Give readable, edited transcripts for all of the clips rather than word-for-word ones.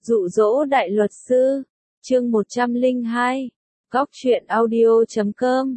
Dụ dỗ đại luật sư, chương 102, góc truyện audio.com.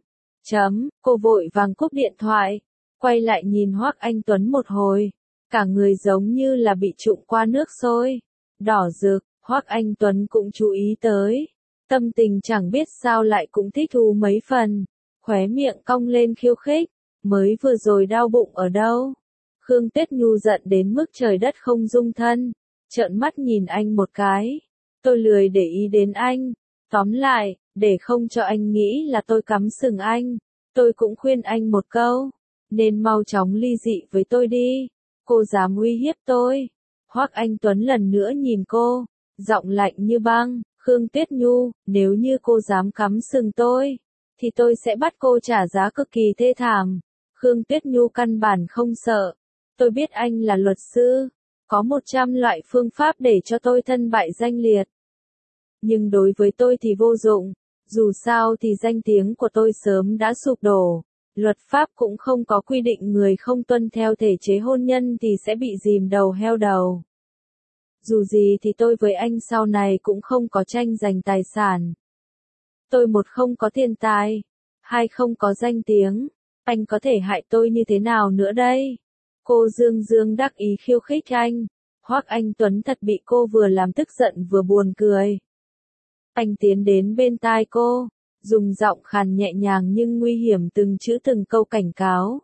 Cô vội vàng cúp điện thoại, quay lại nhìn Hoắc Anh Tuấn một hồi, cả người giống như là bị trụng qua nước sôi, đỏ rực. Hoắc Anh Tuấn cũng chú ý tới, tâm tình chẳng biết sao lại cũng thích thú mấy phần, khóe miệng cong lên khiêu khích, mới vừa rồi đau bụng ở đâu? Khương Tuyết Nhu giận đến mức trời đất không dung thân, trợn mắt nhìn anh một cái, tôi lười để ý đến anh, tóm lại, để không cho anh nghĩ là tôi cắm sừng anh, tôi cũng khuyên anh một câu, nên mau chóng ly dị với tôi đi, cô dám uy hiếp tôi. Hoắc Anh Tuấn lần nữa nhìn cô, giọng lạnh như băng, Khương Tuyết Nhu, nếu như cô dám cắm sừng tôi, thì tôi sẽ bắt cô trả giá cực kỳ thê thảm. Khương Tuyết Nhu căn bản không sợ, tôi biết anh là luật sư, có 100 loại phương pháp để cho tôi thân bại danh liệt. Nhưng đối với tôi thì vô dụng, dù sao thì danh tiếng của tôi sớm đã sụp đổ, luật pháp cũng không có quy định người không tuân theo thể chế hôn nhân thì sẽ bị dìm đầu heo đầu. Dù gì thì tôi với anh sau này cũng không có tranh giành tài sản. Tôi một không có tiền tài, hai không có danh tiếng, anh có thể hại tôi như thế nào nữa đây? Cô dương dương đắc ý khiêu khích anh. Hoắc Anh Tuấn thật bị cô vừa làm tức giận vừa buồn cười. Anh tiến đến bên tai cô, dùng giọng khàn nhẹ nhàng nhưng nguy hiểm từng chữ từng câu cảnh cáo.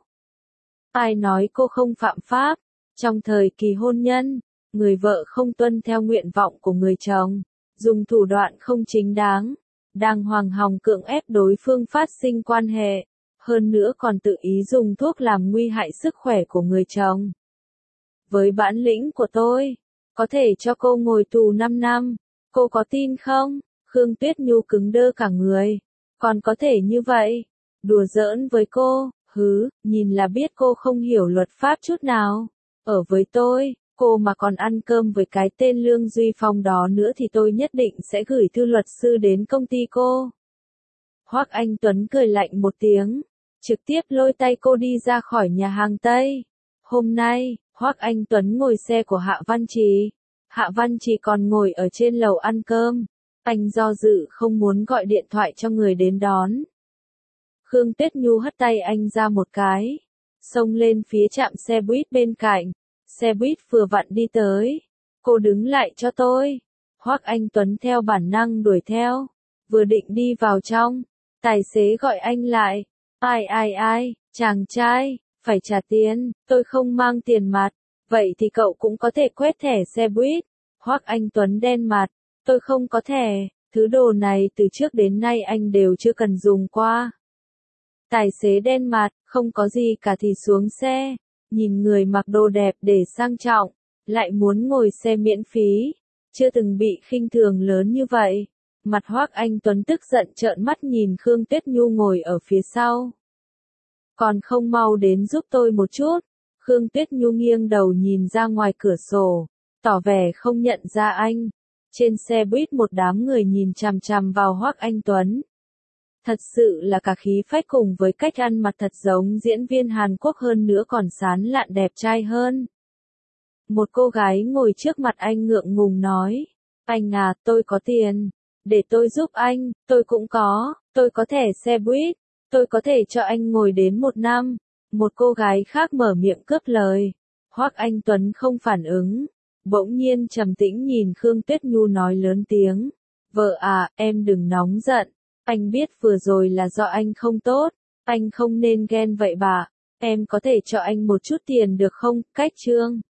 Ai nói cô không phạm pháp? Trong thời kỳ hôn nhân, người vợ không tuân theo nguyện vọng của người chồng, dùng thủ đoạn không chính đáng, đang hoàng hòng cưỡng ép đối phương phát sinh quan hệ, hơn nữa còn tự ý dùng thuốc làm nguy hại sức khỏe của người chồng. Với bản lĩnh của tôi, có thể cho cô ngồi tù 5 năm, cô có tin không? Khương Tuyết Nhu cứng đơ cả người, còn có thể như vậy? Đùa giỡn với cô, nhìn là biết cô không hiểu luật pháp chút nào. Ở với tôi, cô mà còn ăn cơm với cái tên Lương Duy Phong đó nữa thì tôi nhất định sẽ gửi thư luật sư đến công ty cô. Hoắc Anh Tuấn cười lạnh một tiếng, trực tiếp lôi tay cô đi ra khỏi nhà hàng Tây. Hôm nay, Hoắc Anh Tuấn ngồi xe của Hạ Văn Trì. Hạ Văn Trì còn ngồi ở trên lầu ăn cơm. Anh do dự không muốn gọi điện thoại cho người đến đón. Khương Tuyết Nhu hất tay anh ra một cái, xông lên phía trạm xe buýt bên cạnh. Xe buýt vừa vặn đi tới. Cô đứng lại cho tôi. Hoắc Anh Tuấn theo bản năng đuổi theo. Vừa định đi vào trong, tài xế gọi anh lại. Ai, chàng trai, phải trả tiền, tôi không mang tiền mặt. Vậy thì cậu cũng có thể quét thẻ xe buýt. Hoắc Anh Tuấn đen mặt, tôi không có thẻ, thứ đồ này từ trước đến nay anh đều chưa cần dùng qua. Tài xế đen mặt, không có gì cả thì xuống xe. Nhìn người mặc đồ đẹp để sang trọng, lại muốn ngồi xe miễn phí, chưa từng bị khinh thường lớn như vậy. Mặt Hoắc Anh Tuấn tức giận trợn mắt nhìn Khương Tuyết Nhu ngồi ở phía sau. Còn không mau đến giúp tôi một chút. Khương Tuyết Nhu nghiêng đầu nhìn ra ngoài cửa sổ, tỏ vẻ không nhận ra anh. Trên xe buýt một đám người nhìn chằm chằm vào Hoắc Anh Tuấn. Thật sự là cả khí phách cùng với cách ăn mặc thật giống diễn viên Hàn Quốc hơn nữa còn sán lạn đẹp trai hơn. Một cô gái ngồi trước mặt anh ngượng ngùng nói, anh à, tôi có tiền, để tôi giúp anh, tôi cũng có, tôi có thẻ xe buýt, tôi có thể cho anh ngồi đến 1 năm. Một cô gái khác mở miệng cướp lời. Hoắc Anh Tuấn không phản ứng, bỗng nhiên trầm tĩnh nhìn Khương Tuyết Nhu nói lớn tiếng, vợ à, em đừng nóng giận. Anh biết vừa rồi là do anh không tốt, anh không nên ghen vậy bà, em có thể cho anh một chút tiền được không? Cách trương.